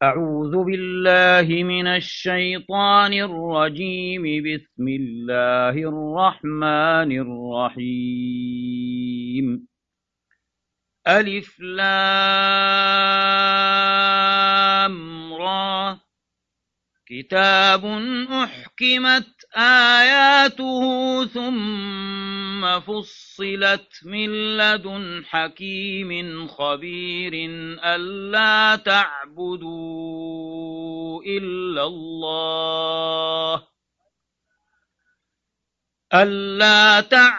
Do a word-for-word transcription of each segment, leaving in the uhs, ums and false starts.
أعوذ بالله من الشيطان الرجيم. بسم الله الرحمن الرحيم. ألف لام را. كتاب أحكمت آياته ثم فصلت من لدن حكيم خبير ألا تعبدوا إلا الله ألا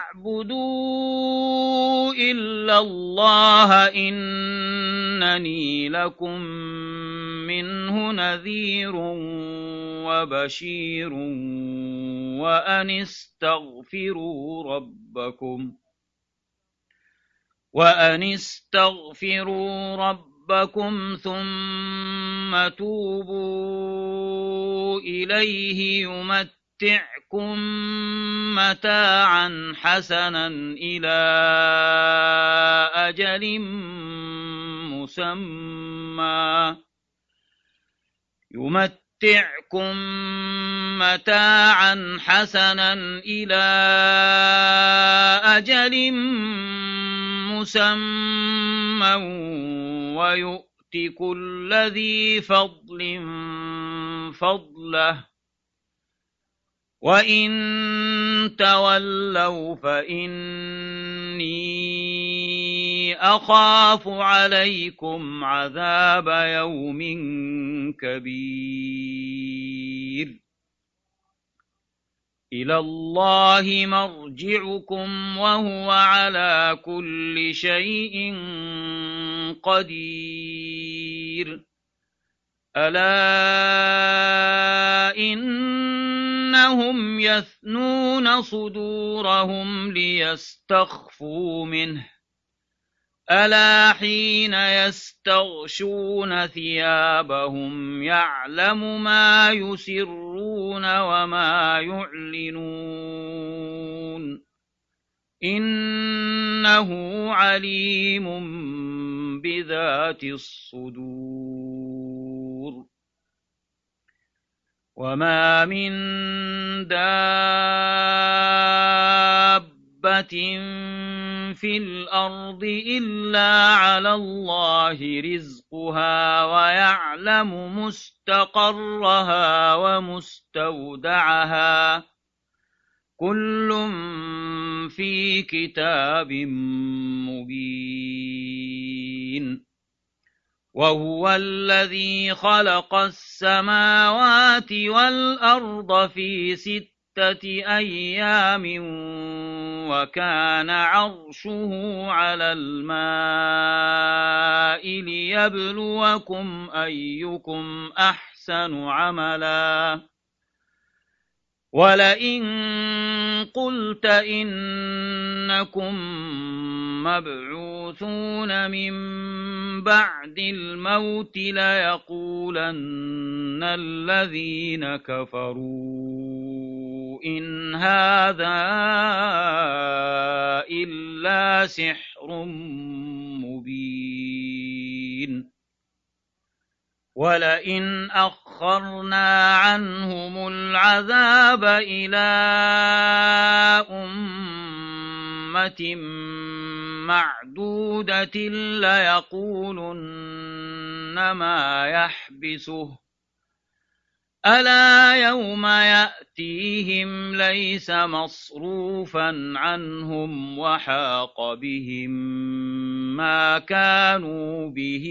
تعبدوا إلا الله إنني لكم منه نذير وبشير وأن استغفروا ربكم وأن استغفروا ربكم ثم توبوا إليه يمتعكم متاعا حسنا إلى أجل مسمى يمتعكم متاعا حسنا إلى أجل مسمى ويؤت كل ذي فضل فضله وإن تولوا فإني أخاف عليكم عذاب يوم كبير. إلى الله مرجعكم وهو على كل شيء قدير. ألا إنهم يثنون صدورهم ليستخفوا منه ألا حين يستغشون ثيابهم يعلم ما يسرون وما يعلنون إنه عليم بذات الصدور. وما من دابة في الأرض إلا على الله رزقها ويعلم مستقرها ومستودعها كل في كتاب مبين. وهو الذي خلق السماوات والأرض في ستة أيام وكان عرشه على الماء ليبلوكم أيكم أحسن عملا. ولئن قلت إنكم مبعوثون من بعد الموت ليقولن الذين كفروا إن هذا إلا سحر مبين. ولئن أخرنا عنهم العذاب إلى أمة معدودة ليقولن ما يحبسه ألا يوم يأتيهم ليس مصروفا عنهم وحاق بهم ما كانوا به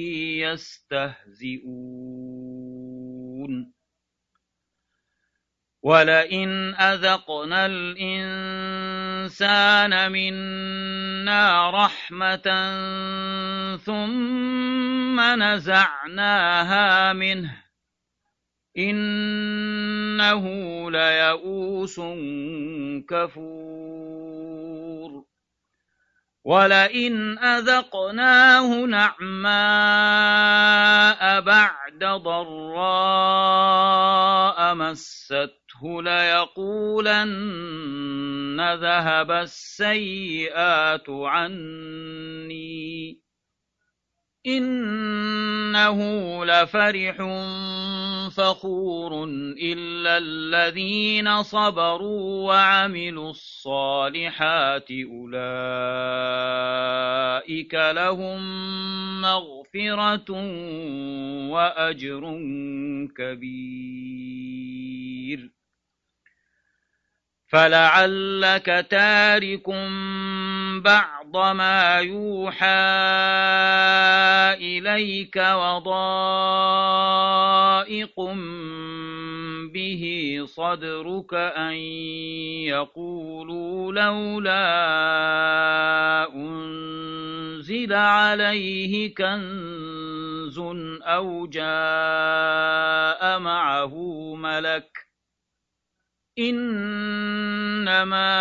يستهزئون. ولئن أذقنا الإنسان منا رحمة ثم نزعناها منه إنه ليئوس كفور. ولئن أذقناه نعماء بعد ضراء مسته ليقولن ذهب السيئات عني إنه لفرح فخور إلا الذين صبروا وعملوا الصالحات أولئك لهم مغفرة وأجر كبير فلعلك تارك بعض ما يوحى إليك وضائق به صدرك أن يقولوا لولا أنزل عليه كنز أو جاء معه ملك إنما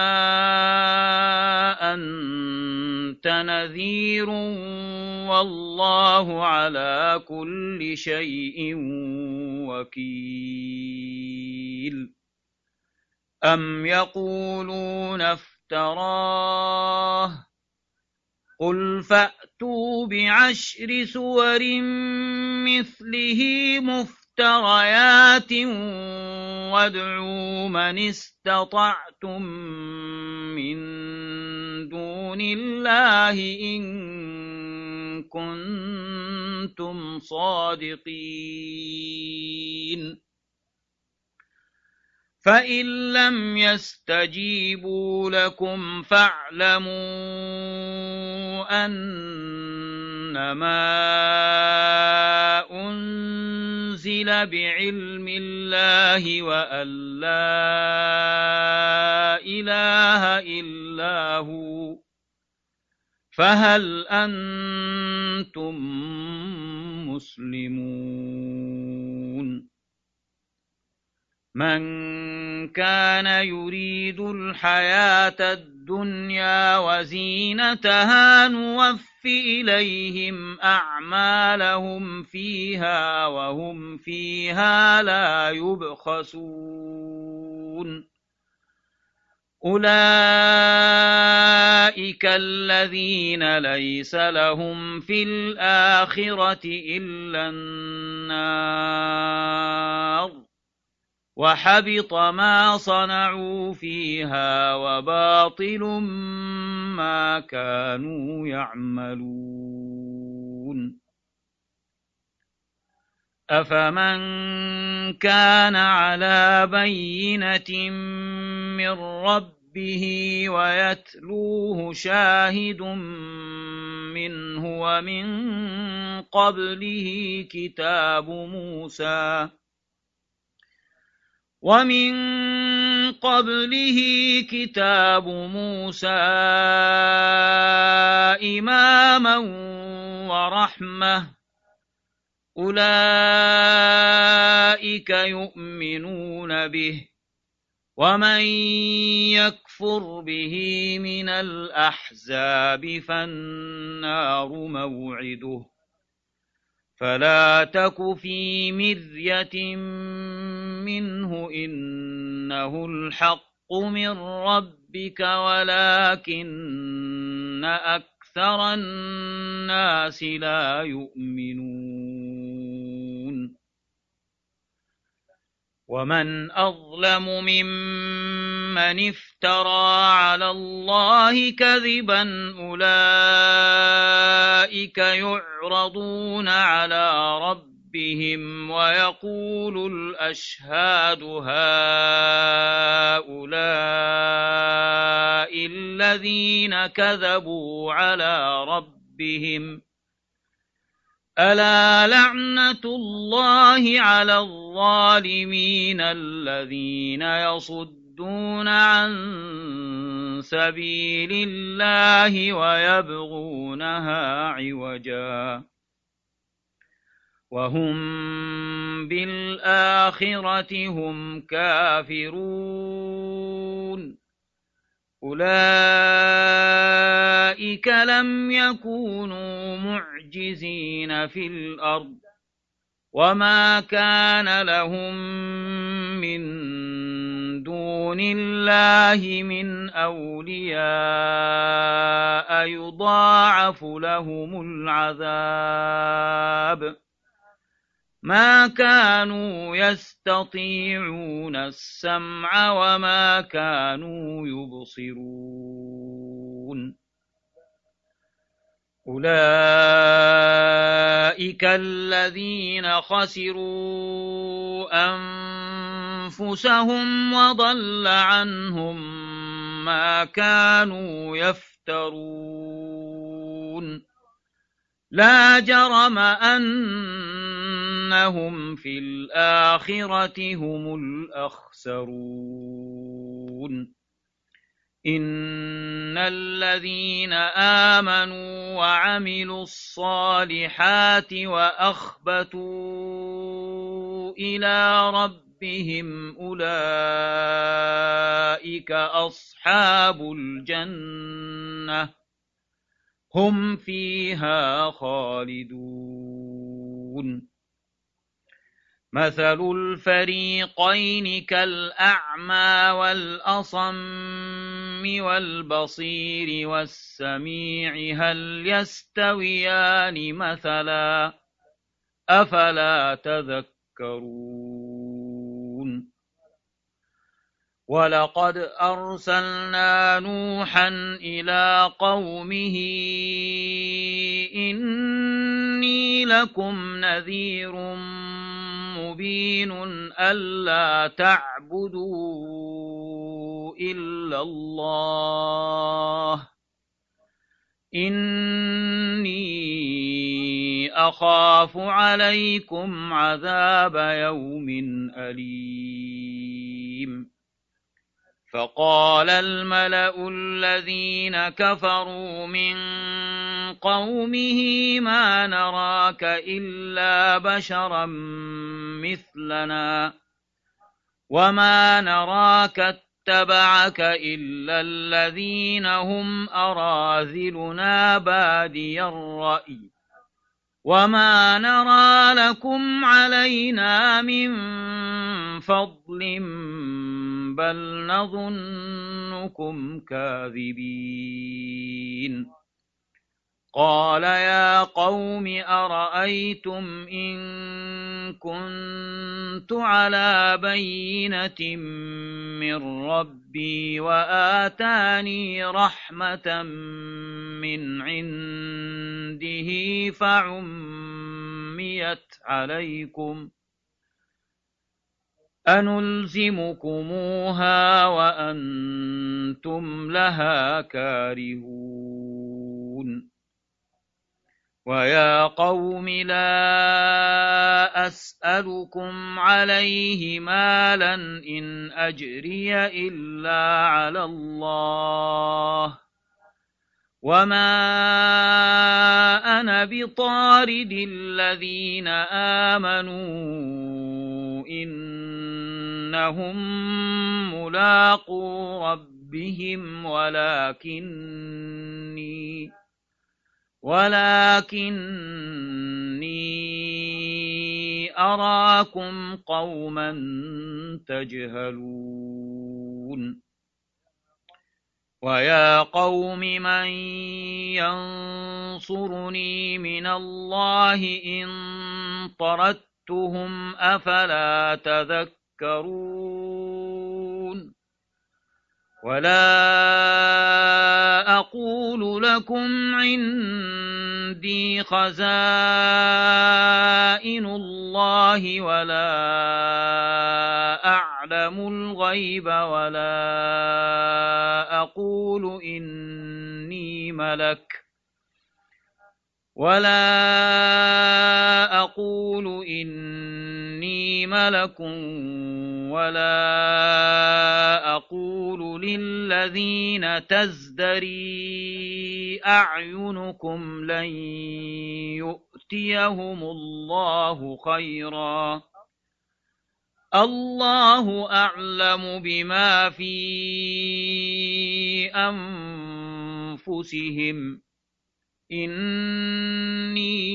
أنت نذير والله على كل شيء وكيل أم يقولون افتراه قل فأتوا بعشر سور مثله مفتريات وادعوا من استطعتم من دون الله إن كنتم صادقين فإن لم يستجيبوا لكم فاعلموا أنما أنزل بعلم الله وأن لا إله إلا هو فهل أنتم مسلمون من كان يريد الحياة الدنيا وزينتها نوف إليهم أعمالهم فيها وهم فيها لا يبخسون أولئك الذين ليس لهم في الآخرة إلا النار وحبط ما صنعوا فيها وباطل ما كانوا يعملون أفمن كان على بينة من ربه ويتلوه شاهد منه ومن قبله كتاب موسى ومن قبله كتاب موسى إماما ورحمة أولئك يؤمنون به ومن يكفر به من الأحزاب فالنار موعده فلا تك في مرية منه إنه الحق من ربك ولكن أكثر الناس لا يؤمنون ومن أظلم ممن افترى على الله كذبا أولئك يعرضون على ربهم ويقول الأشهاد هؤلاء الذين كذبوا على ربهم ألا لعنة الله على الظالمين الذين يصدون عن سبيل الله ويبغونها عوجا وهم بالآخرة هم كافرون أولئك لم يكونوا معجزين في الأرض وما كان لهم من دون الله من أولياء يضاعف لهم العذاب ما كانوا يستطيعون السمع وما كانوا يبصرون أولئك الذين خسروا أنفسهم وضل عنهم ما كانوا يفترون لا جرم أنهم في الآخرة هم الأخسرون إن الذين آمنوا وعملوا الصالحات وأخبتوا إلى ربهم أولئك أصحاب الجنة هم فيها خالدون مثل الفريقين كالأعمى والأصم والبصير والسميع هل يستويان مثلا أفلا تذكرون ولقد أرسلنا نوحا إلى قومه إني لكم نذير مبين ألا تعبدوا إلا الله إني أخاف عليكم عذاب يوم أليم فقال الملأ الذين كفروا من قومه ما نراك إلا بشرا مثلنا وما نراك اتبعك إلا الذين هم أراذلنا بادي الرأي وما نرى لكم علينا من فضل بل نظنكم كاذبين قال يا قوم أرأيتم إن كنت على بينة من ربي وآتاني رحمة من عنده فعميت عليكم أنلزمكموها وأنتم لها كارهون ويا قوم لا أسألكم عليه مالا إن أجري إلا على الله وما أنا بطارد الذين آمنوا إنهم ملاقو ربهم ولكني ولكني أراكم قوما تجهلون ويا قوم من ينصرني من الله إن طردتهم أفلا تذكرون ولا أقول لكم عندي خزائن الله ولا أعلم الغيب ولا أقول إني ملك ولا أقول إني ملك ولا أقول للذين تزدري أعينكم لن يؤتيهم الله خيرا الله أعلم بما في أنفسهم إني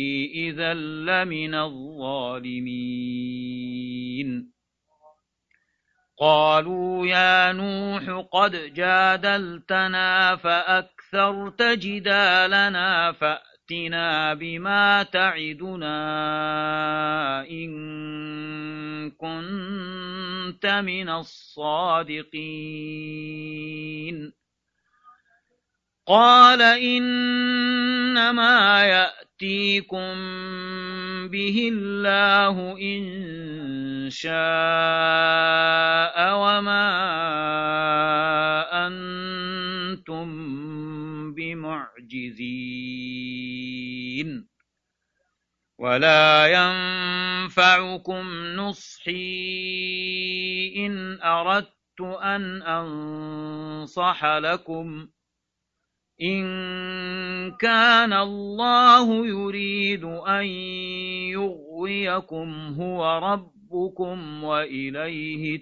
إذا لمن الظالمين قالوا يا نوح قد جادلتنا فأكثرت جدالنا فأتنا بما تعدنا إن كنت من الصادقين قال إنما يأتيكم به الله إن شاء وما أنتم بمعجزين ولا ينفعكم نصحي إن أردت أن أنصح لكم إن كان الله يريد أن يغويكم هو ربكم وإليه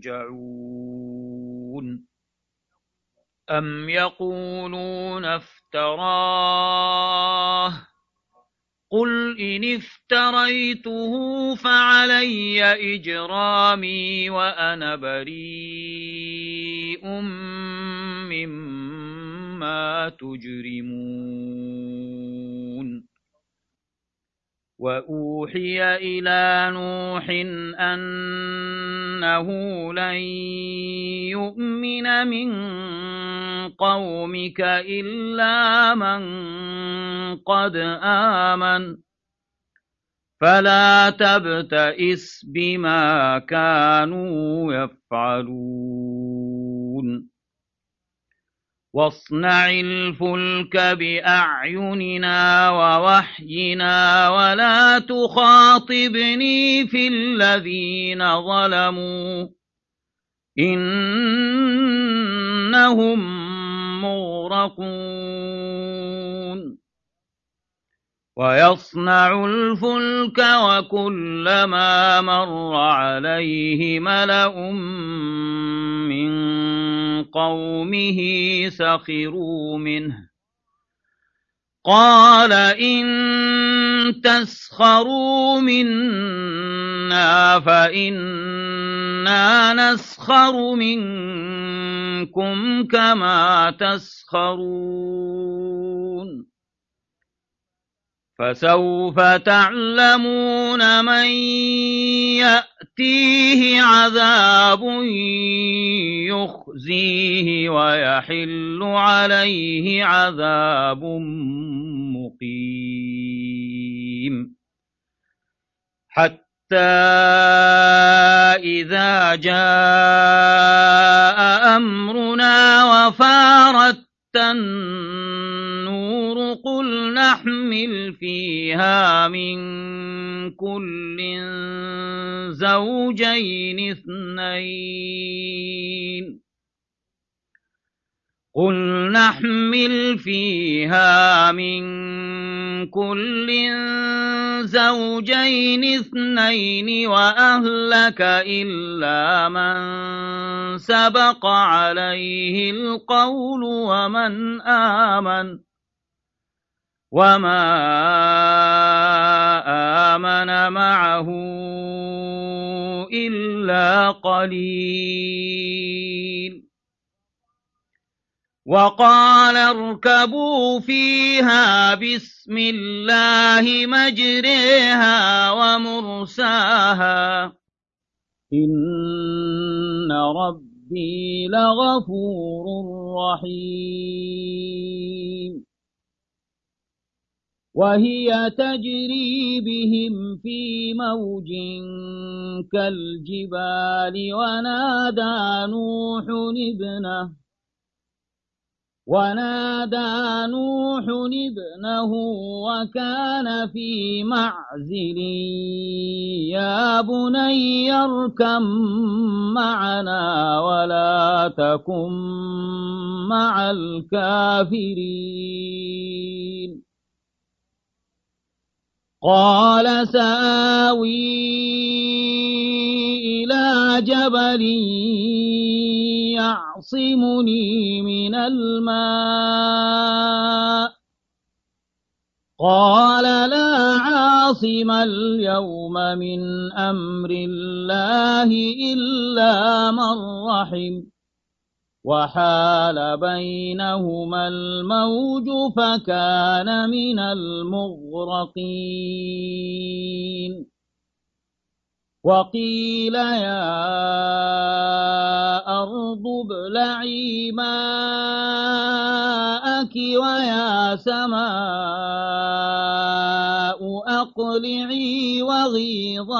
ترجعون أم يقولون افتراه قل إن افتريته فعلي إجرامي وأنا بريء مما تجرمون وأوحي إلى نوح أنه لن يؤمن من قومك إلا من قد آمن فلا تبتئس بما كانوا يفعلون واصنع الفلك بأعيننا ووحينا ولا تخاطبني في الذين ظلموا إنهم مغرقون ويصنع الفلك وكلما مر عليه ملأ من قومه سخروا منه قال إن تسخروا منا فإنا نسخر منكم كما تسخرون فسوف تعلمون من يأتيه عذاب يخزيه ويحل عليه عذاب مقيم حتى إذا جاء أمرنا وفارت النور قل نحمل فيها من كل زوجين اثنين قل نحمل فيها من كل زوجين اثنين وأهلك إلا من سبق عليه القول ومن آمن وما آمن معه إلا قليل وقال اركبوا فيها بسم الله مجريها ومرساها إن ربي لغفور رحيم وهي تجري بهم في موج كالجبال ونادى نوح ابنه ونادى نوح ابنه وكان في معزل يا بني اركب معنا ولا تكن مع الكافرين قال سآوي إلى جبل يعصمني من الماء قال لا عاصم عاصم اليوم من أمر الله إلا من رحم وحال بينهما الموج فكان من المغرقين وقيل يا أرض ابلعي ماءك ويا سماء أقلعي وغيض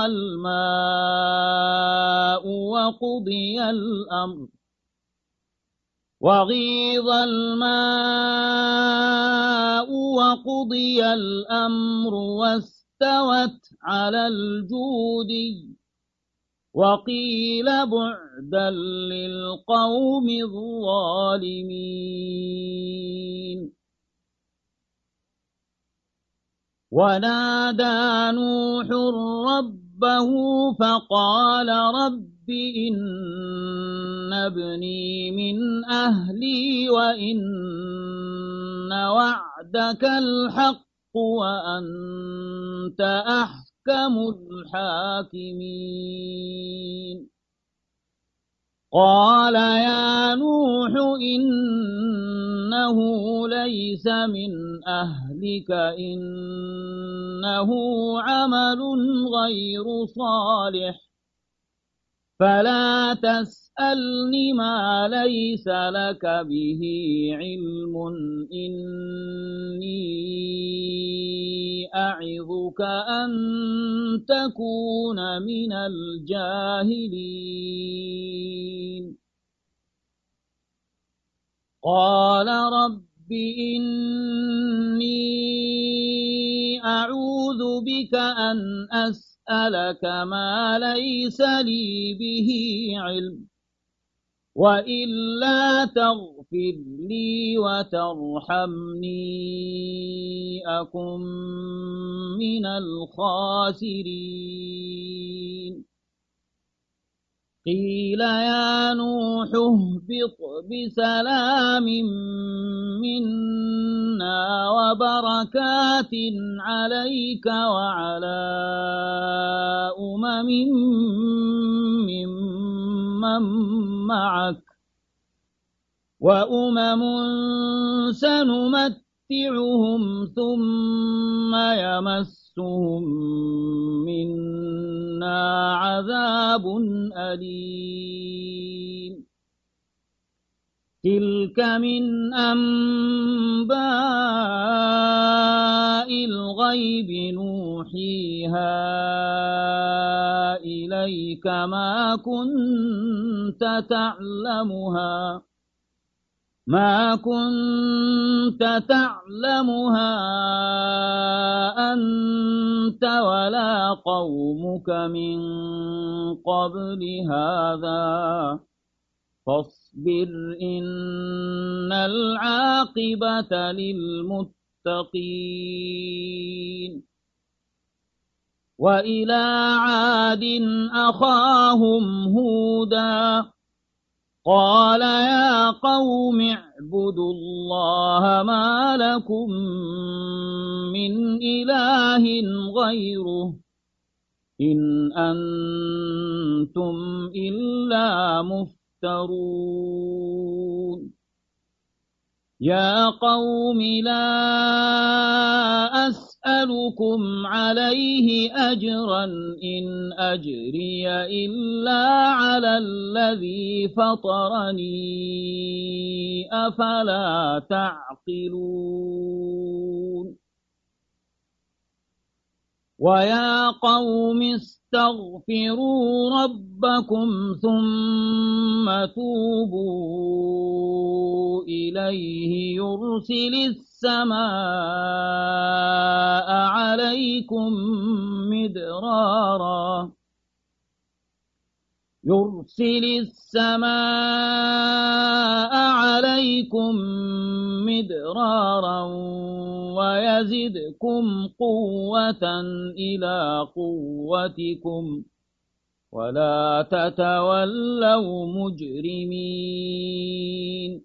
الماء وقضي الأمر وغيض الماء وقضي الأمر واستوت على الجودي وقيل بعدا للقوم الظالمين ونادى نوح ربه فقال رب إن ابني من أهلي وإن وعدك الحق وأنت أحكم الحاكمين قال يا نوح إنه ليس من أهلك إنه عمل غير صالح فلا تسألني ما ليس لك به علم إني أعظك أن تكون من الجاهلين قال رب إني أعوذ بك أن أسأل أسألك ما ليس لي به علم وإلا تغفر لي وترحمني أكن من الخاسرين قيل يا نوح اهبط بسلام منا وبركات عليك وعلى أمم ممن معك وأمم سنمتعهم ثم يمسهم منا عذاب أليم تلك من أنباء الغيب نوحيها إليك ما كنت تعلمها ما كنت تعلمها أنت ولا قومك من قبل هذا فاصبر إن العاقبة للمتقين وإلى عاد أخاهم هودا قال يا قوم اعبدوا الله ما لكم من إله غيره إن أنتم إلا مفترون يا قوم لا أسألكم عليه أجرا إن أجري إلا على الذي فطرني أفلا تعقلون ويا قوم استغفروا ربكم ثم توبوا إليه يرسل السماء عليكم مدرارا يرسل السماء عليكم مدرارا ويزدكم قوة إلى قوتكم ولا تتولوا مجرمين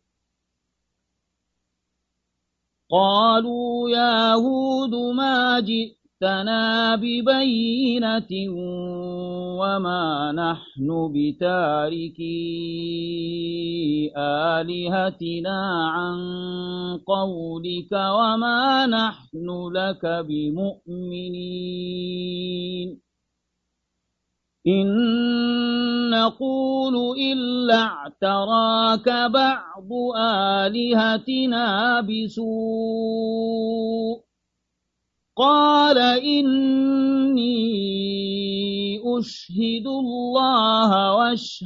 قالوا يا هود ما جئت جئتنا ببينة وما نحن بتاركي آلهتنا عن قولك وما نحن لك بمؤمنين إن نقول إلا اعتراك بعض آلهتنا بسوء قال إني أشهد الله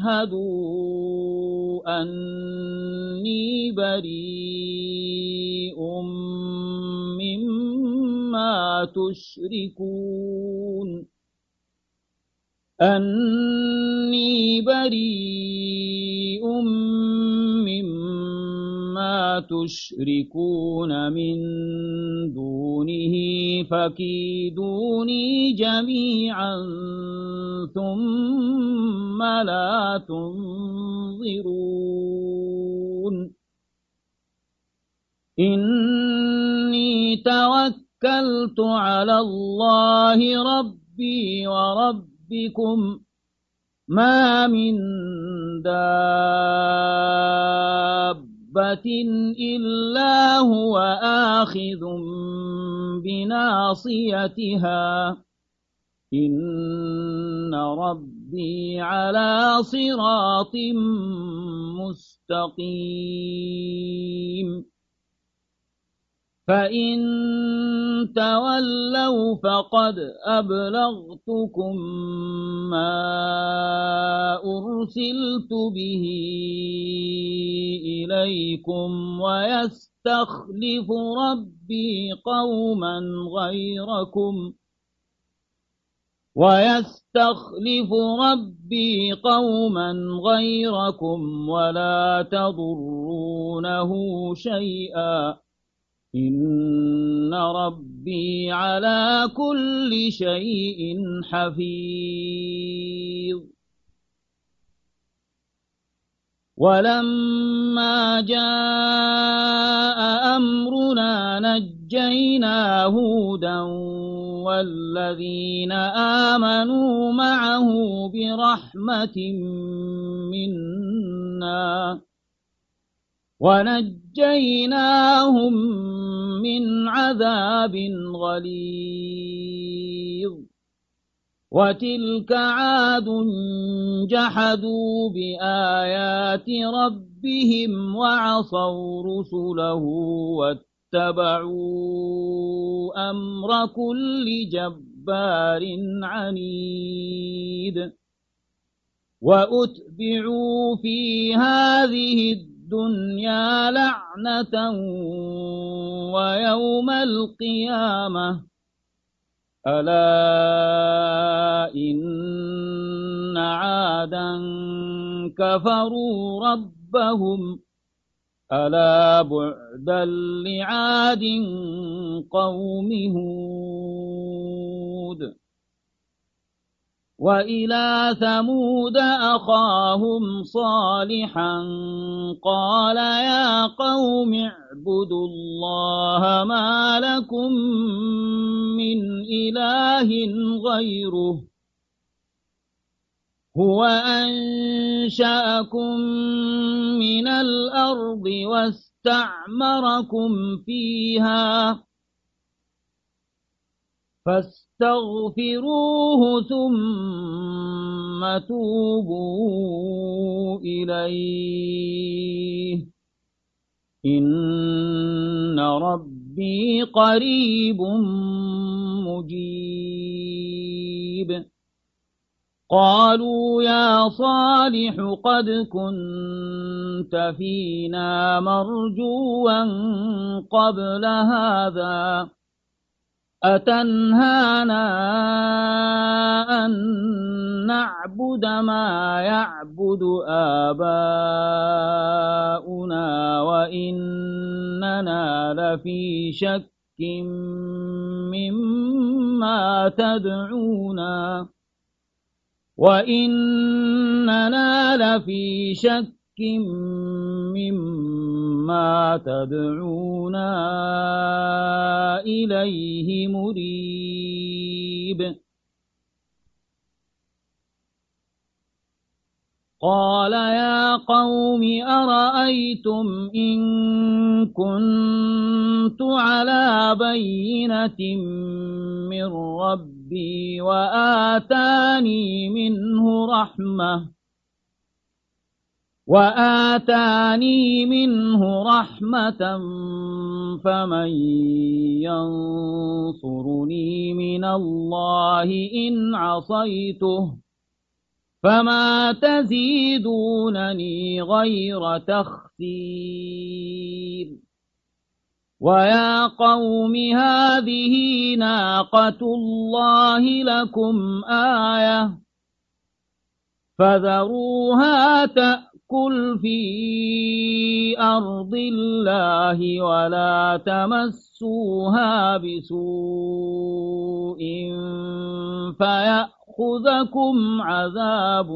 واشهدوا أني بريء مما تشركون أني بريء مما تشركون من دونه فكيدوني جميعا ثم لا تنظرون إني توكلت على الله ربي وربكم بكم ما من دابة إلا هو آخذ بناصيتها إن ربي على صراط مستقيم فإن تولوا فقد أبلغتكم ما أرسلت به إليكم ويستخلف ربي قوما غيركم ويستخلف ربي قوما غيركم ولا تضرونه شيئا إن ربي على كل شيء حفيظ ولما جاء أمرنا نجينا هودا والذين آمنوا معه برحمة منا ونجيناهم من عذاب غليظ وتلك عاد جحدوا بآيات ربهم وعصوا رسله واتبعوا أمر كل جبار عنيد وأتبعوا في هذه الدنيا لعنة ويوم القيامة ألا إن عادا كفروا ربهم ألا بعدا لعاد قوم هود وإلى ثمود أخاهم صالحا قال يا قوم اعبدوا الله ما لكم من إله غيره هو أنشأكم من الأرض واستعمركم فيها فاستغفروه ثم توبوا إليه إن ربي قريب مجيب قالوا يا صالح قد كنت فينا مرجوا قبل هذا أتنهانا أن نعبد ما يعبد آباؤنا وإننا لفي شك مما تدعونا وإننا لفي شك مما تدعونا إليه مريب قال يا قوم أرأيتم إن كنت على بينة من ربي وآتاني منه رحمة وآتاني منه رحمة فمن ينصرني من الله إن عصيته فما تزيدونني غير تخسير ويا قوم هذه ناقة الله لكم آية فذروها تأكل في أرض الله ولا تمسوها بسوء فيأخذكم عذاب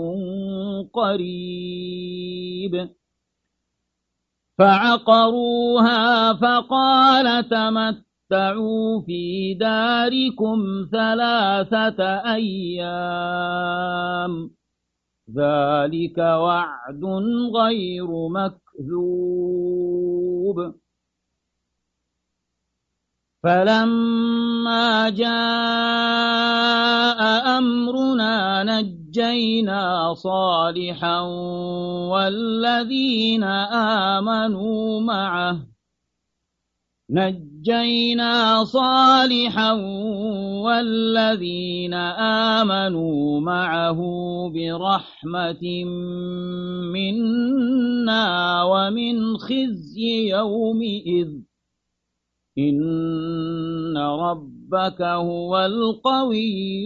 قريب فعقروها فقال تمتعوا في داركم ثلاثة أيام ذلك وعد غير مكذوب فلما جاء أمرنا نجينا صالحا والذين آمنوا معه نجينا صالحا والذين آمنوا معه برحمة منا ومن خزي يومئذ إن ربك هو القوي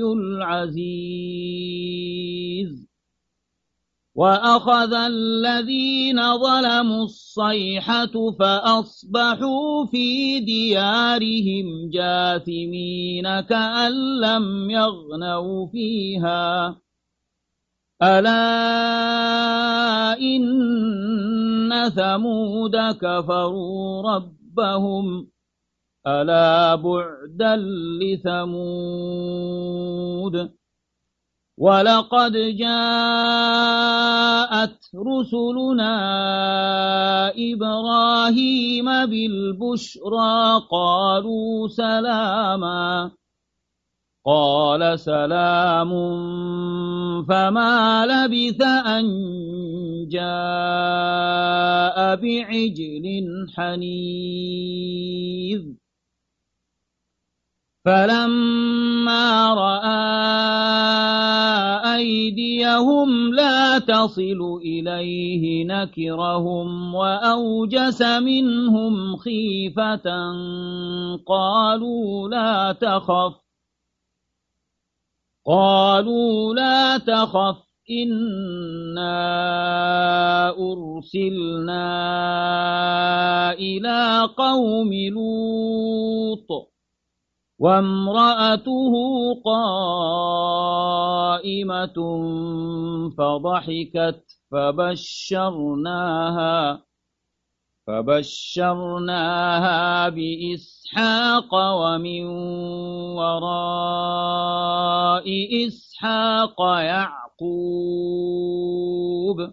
العزيز وأخذ الذين ظلموا الصيحة فأصبحوا في ديارهم جاثمين كأن لم يغنوا فيها ألا إن ثمود كفروا ربهم ألا بعدا لثمود ولقد جاءت رسلنا إبراهيم بالبشرى قالوا سلاما قال سلام فما لبث أن جاء بعجل حنيذ فلما رأى أيديهم لا تصل إليه نكرهم وأوجس منهم خيفة قالوا لا تخف قالوا لا تخف إنا أرسلنا إلى قوم لوط وامرأته قائمة فضحكت فبشرناها فبشرناها بإسحاق ومن وراء إسحاق يعقوب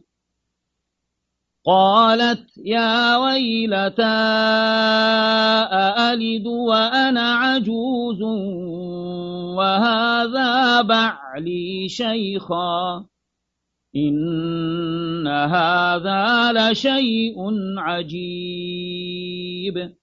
قالت يا ويلتى أألد وأنا عجوز وهذا بعلي شيخا إن هذا لشيء عجيب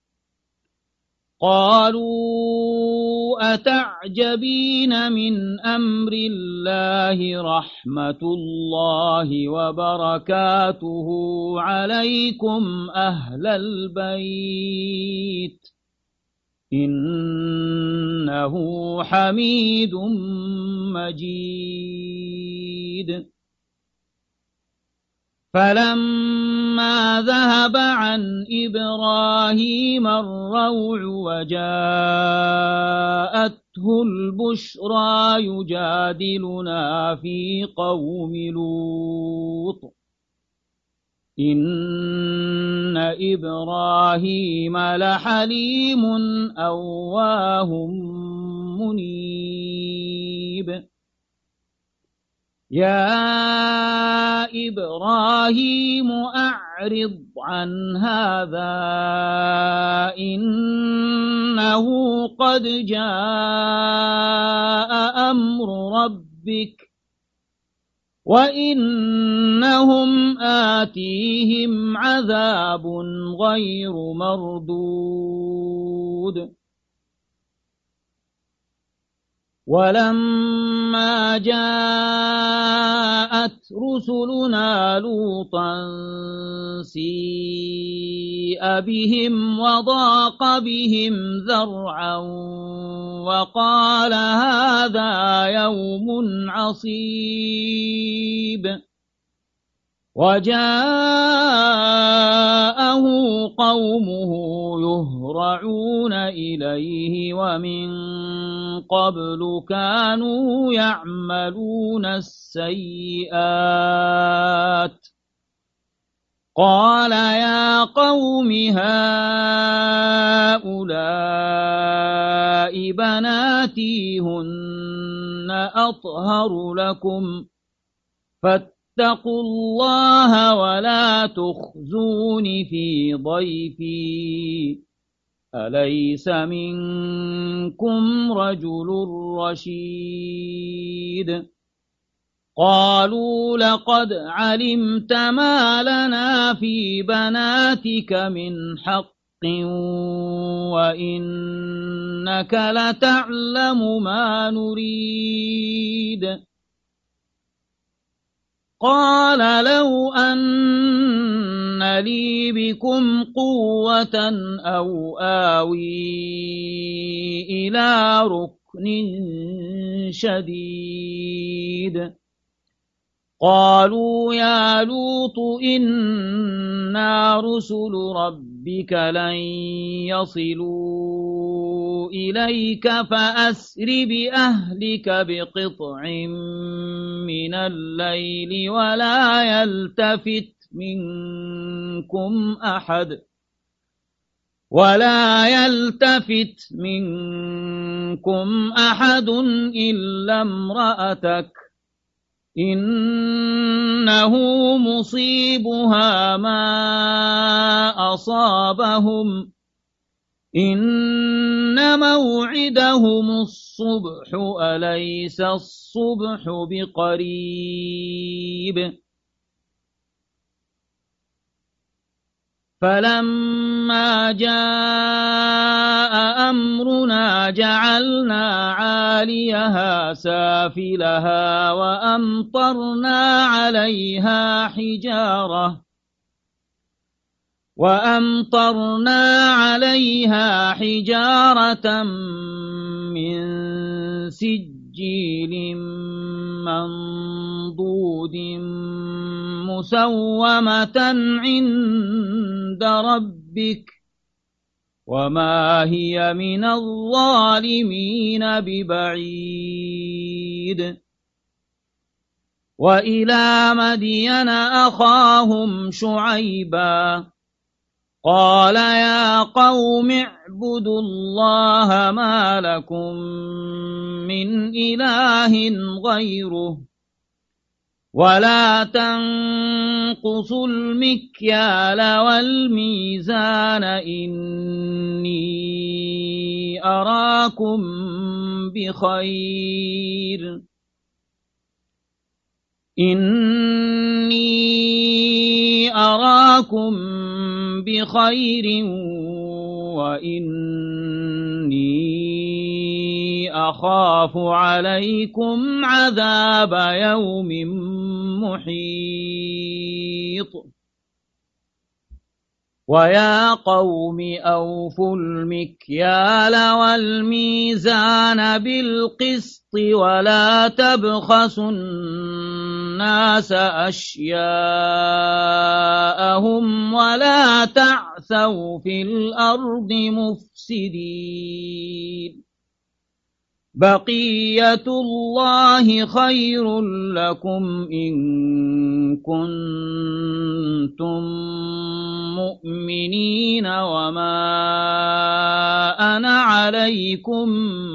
قالوا أتعجبين من أمر الله رحمة الله وبركاته عليكم أهل البيت إنه حميد مجيد فلما ذهب عن إبراهيم الروع وجاءته البشرى يجادلنا في قوم لوط إن إبراهيم لحليم أواه منيب يا إبراهيم أعرض عن هذا إنه قد جاء أمر ربك وإنهم آتيهم عذاب غير مردود ولما جاءت رسلنا لوطا سيء بهم وضاق بهم ذرعا وقال هذا يوم عصيب وجاءه قومه يهرعون إليه ومن قبل كانوا يعملون السيئات قال يا قوم هؤلاء بناتي هن أطهر لكم فاتقوا الله ولا تخزون في ضيفي أليس منكم رجل رشيد قالوا لقد علمت ما لنا في بناتك من حق وإنك لتعلم ما نريد قال لو أن لي بكم قوة أو آوي إلى ركن شديد قالوا يا لوط إنا رسل ربك لن يصلوا إليك فأسر بأهلك بقطع من الليل ولا يلتفت منكم أحد ولا يلتفت منكم أحد إلا امرأتك إنه مصيبها ما أصابهم إن موعدهم الصبح أليس الصبح بقريب فلما جاء أمرنا جعلنا عاليها سافلها وأمطرنا عليها حجارة وأمطرنا عليها حجارة من سجيل منضود مسومة عند ربك وما هي من الظالمين ببعيد وإلى مدين أخاهم شعيبا قال يا قوم اعبدوا الله ما لكم من إله غيره ولا تنقصوا المكيال والميزان إني أراكم بخير إني أراكم بخير وإني أخاف عليكم عذاب يوم محيط ويا قوم أوفوا المكيال والميزان بالقسط ولا تبخسوا الناس أشياءهم ولا تعثوا في الأرض مفسدين بقية الله خير لكم إن كنتم مؤمنين وما أنا عليكم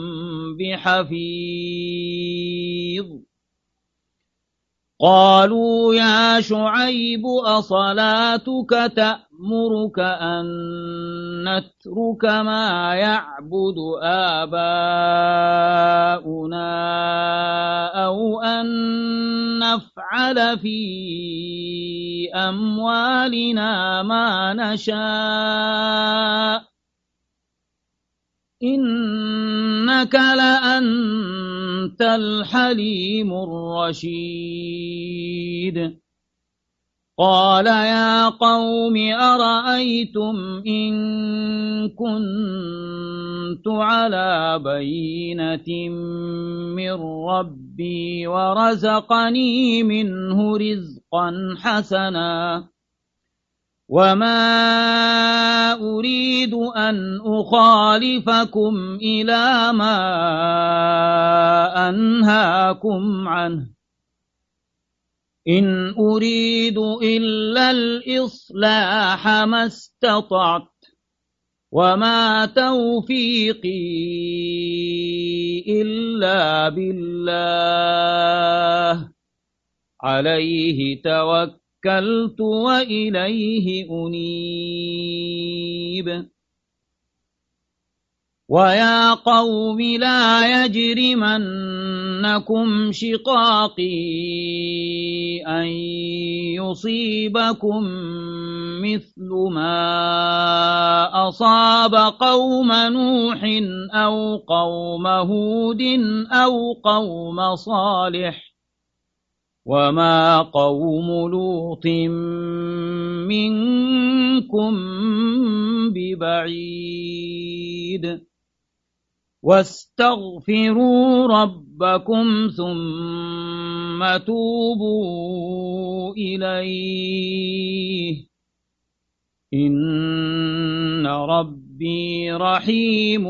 بحفيظ قالوا يا شعيب أصلاتك تأمرك أن نترك ما يعبد آباؤنا أو أن نفعل في أموالنا ما نشاء إنك لأنت الحليم الرشيد قال يا قوم أرأيتم إن كنت على بينة من ربي ورزقني منه رزقا حسنا وما أريد أن أخالفكم إلى ما أنهاكم عنه إن أريد إلا الإصلاح ما استطعت وما توفيقي إلا بالله عليه توكل توكلت وإليه أنيب ويا قوم لا يجرمنكم شقاقي أن يصيبكم مثل ما أصاب قوم نوح أو قوم هود أو قوم صالح وما قوم لوط منكم ببعيد واستغفروا ربكم ثم توبوا إليه إن ربي رحيم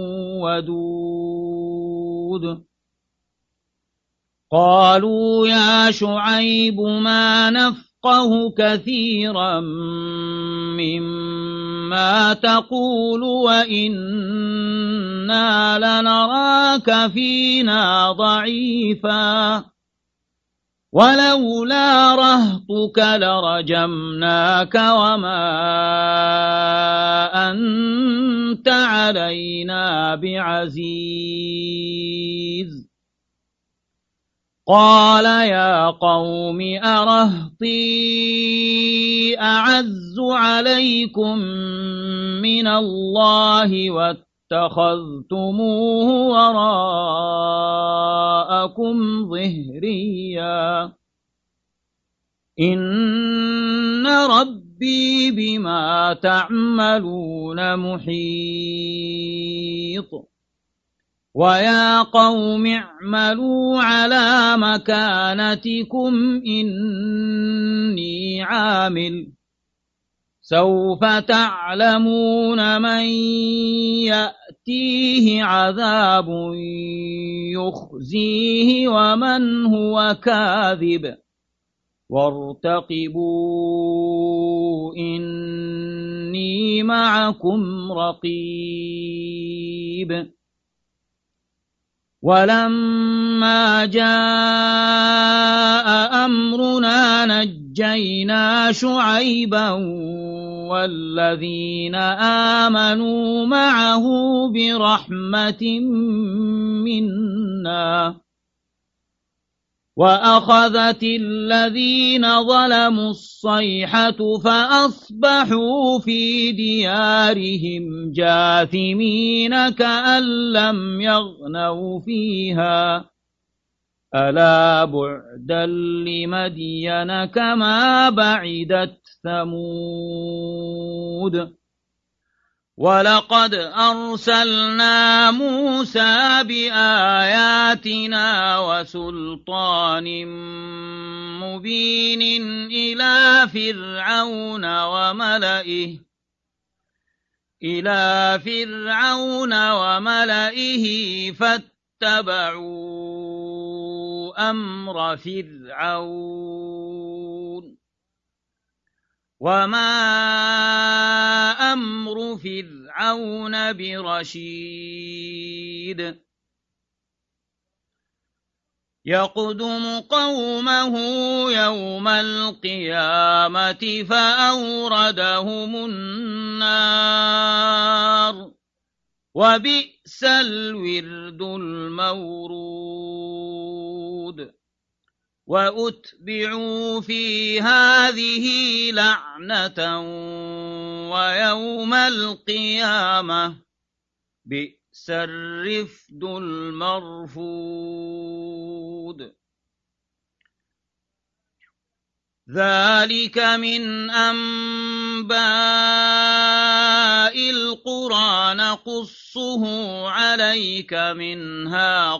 ودود قالوا يا شعيب ما نفقه كثيرا مما تقول وإنا لنراك فينا ضعيفا ولولا رهطك لرجمناك وما أنت علينا بعزيز قال يا قوم أرهطي أعز عليكم من الله واتخذتموه وراءكم ظهريا إن ربي بما تعملون محيط ويا قوم اعملوا على مكانتكم إني عامل سوف تعلمون من يأتيه عذاب يخزيه ومن هو كاذب وارتقبوا إني معكم رقيب ولما جاء أمرنا نجينا شعيبا والذين آمنوا معه برحمة منا وأخذت الذين ظلموا الصيحة فأصبحوا في ديارهم جاثمين كأن لم يغنوا فيها ألا بعدا لمدين كما بعدت ثمود ولقد أرسلنا موسى بآياتنا وسلطان مبين إلى فرعون وملئه إلى فرعون وملئه فاتبعوا اتبعوا أمر فرعون وما أمر فرعون برشيد يقدم قومه يوم القيامة فأوردهم النار وبئس الورد المورود وأتبعوا في هذه لعنة ويوم القيامة بئس الرفد المرفود ذلك من أنباء القرى نقصه عليك منها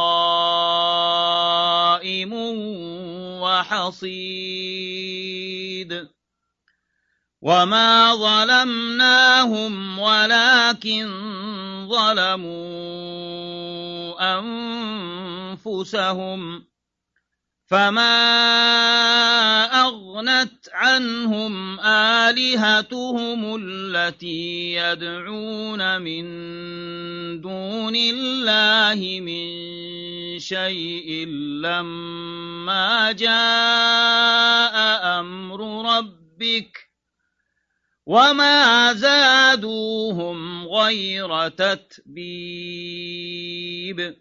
قائم وحصيد وما ظلمناهم ولكن ظلموا أنفسهم فما أغنت عنهم آلهتهم التي يدعون من دون الله من شيء لما جاء أمر ربك وما زادوهم غير تتبيب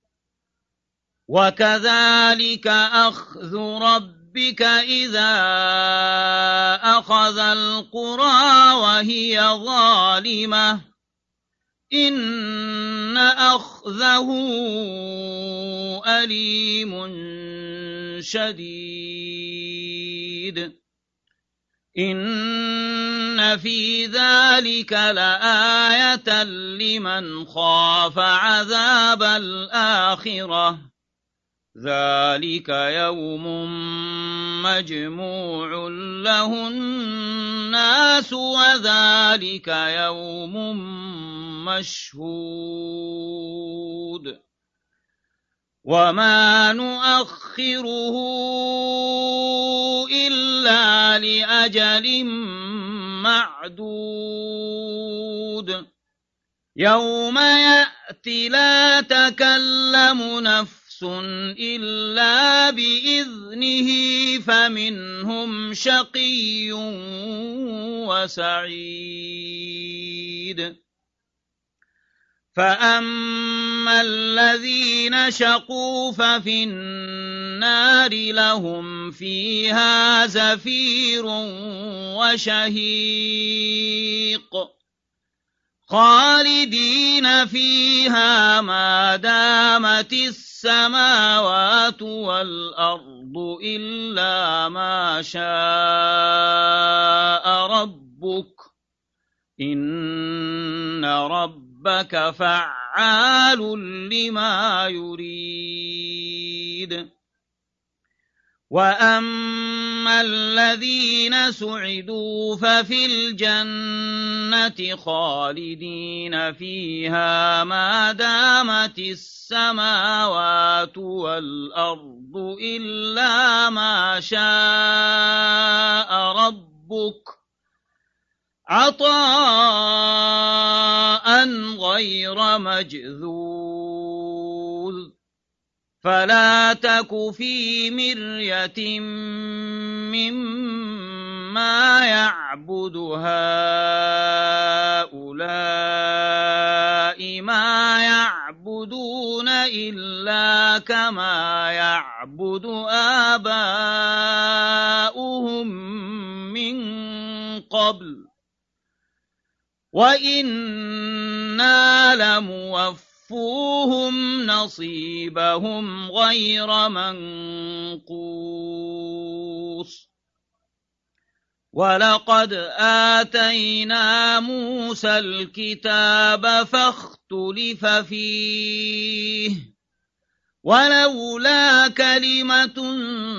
وكذلك أخذ ربك إذا أخذ القرى وهي ظالمة إن أخذه أليم شديد إن في ذلك لآية لمن خاف عذاب الآخرة ذلك يوم مجموع له الناس وذلك يوم مشهود وما نؤخره إلا لأجل معدود يوم يأتي لا تكلم نفس إلا بإذنه فمنهم شقي وسعيد فأما الذين شقوا ففي النار لهم فيها زفير وشهيق خالدين فيها ما دامت السماوات والأرض إلا ما شاء ربك إن ربك فعال لما يريد وأما الذين سعدوا ففي الجنة خالدين فيها ما دامت السماوات والأرض إلا ما شاء ربك عطاء غير مجذوذ فلا تك في مرية مما يعبد هؤلاء ما يعبدون إلا كما يعبد آباؤهم من قبل وإنا لموفوهم نصيبهم غير منقوص ولقد آتينا موسى الكتاب فاختلف فيه ولولا كلمة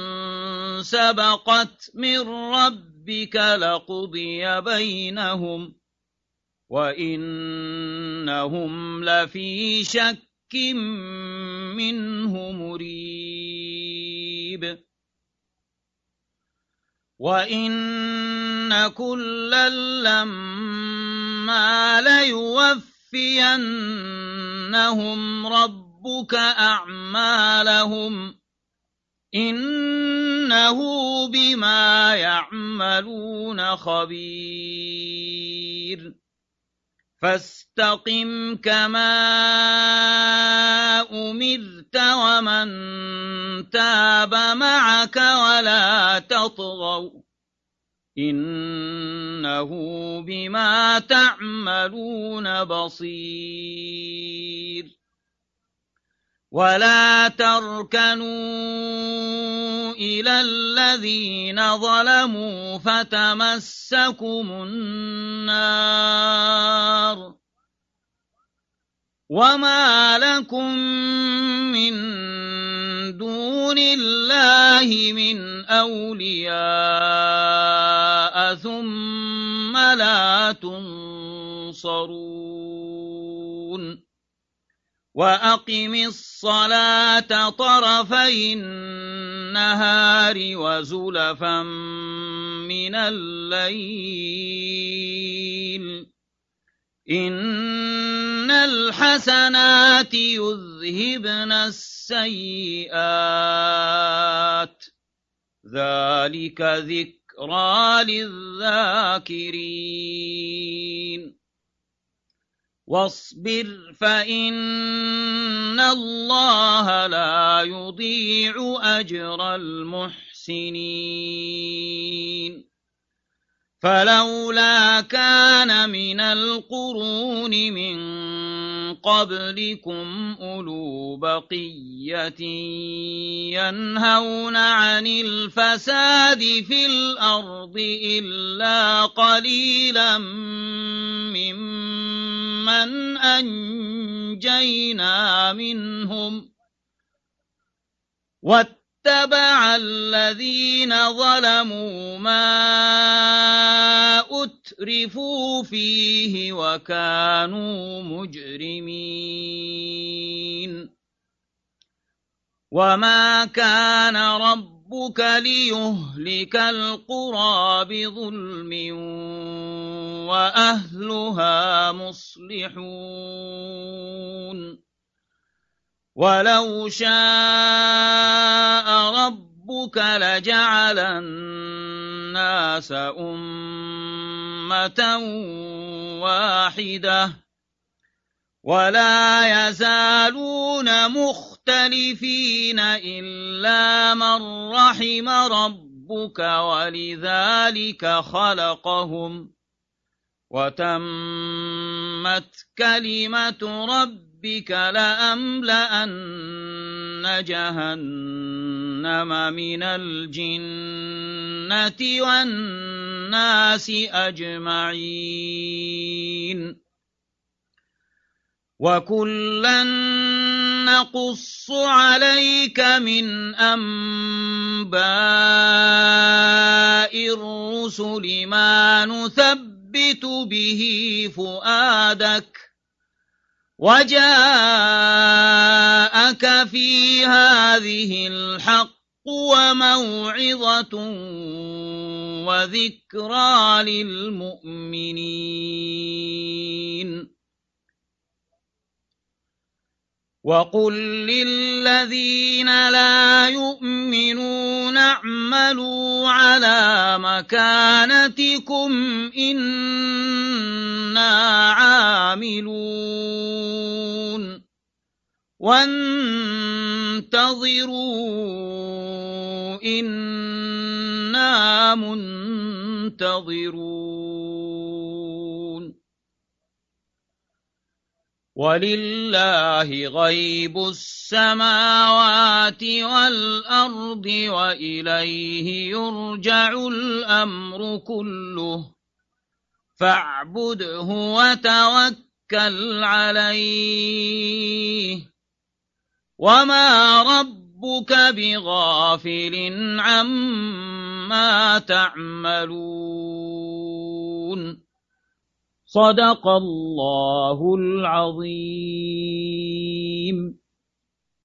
سبقت من ربك لقضي بينهم وإنهم لفي شك منه مريب وإن كلا لما ليوفينهم ربك أعمالهم إنه بما يعملون خبير فاستقم كما أمرت ومن تاب معك ولا تطغوا إنه بما تعملون بصير ولا تركنوا إلى الذين ظلموا فتمسكم النار وما لكم من دون الله من أولياء ثم لا تنصرون وأقم الصلاة طرفي النهار وزلفا من الليل إن الحسنات يذهبن السيئات ذلك ذكرى للذاكرين واصبر فإن الله لا يضيع أجر المحسنين فلولا كان من القرون من قبلكم أولو بقية ينهون عن الفساد في الأرض إلا قليلا ممن أنجينا منهم واتبع الذين ظلموا ما أترفوا فيه وكانوا مجرمين وما كان ربك ليهلك القرى بظلم وأهلها مصلحون ولو شاء ربك لجعل الناس أمة واحدة ولا يزالون مختلفين إلا من رحم ربك ولذلك خلقهم وتمت كلمة ربك ربك لأملأن جهنم من الجنة والناس أجمعين وكلا نقص عليك من أنباء الرسل ما نثبت به فؤادك وجاءك في هذه الحق وموعظة وذكرى للمؤمنين وقل للذين لا يؤمنون اعملوا على مكانتكم إنا عاملون وانتظروا إنا منتظرون ولله غيب السماوات والأرض وإليه يرجع الأمر كله فاعبده وتوكل عليه وما ربك بغافل عما تعملون صدق الله العظيم.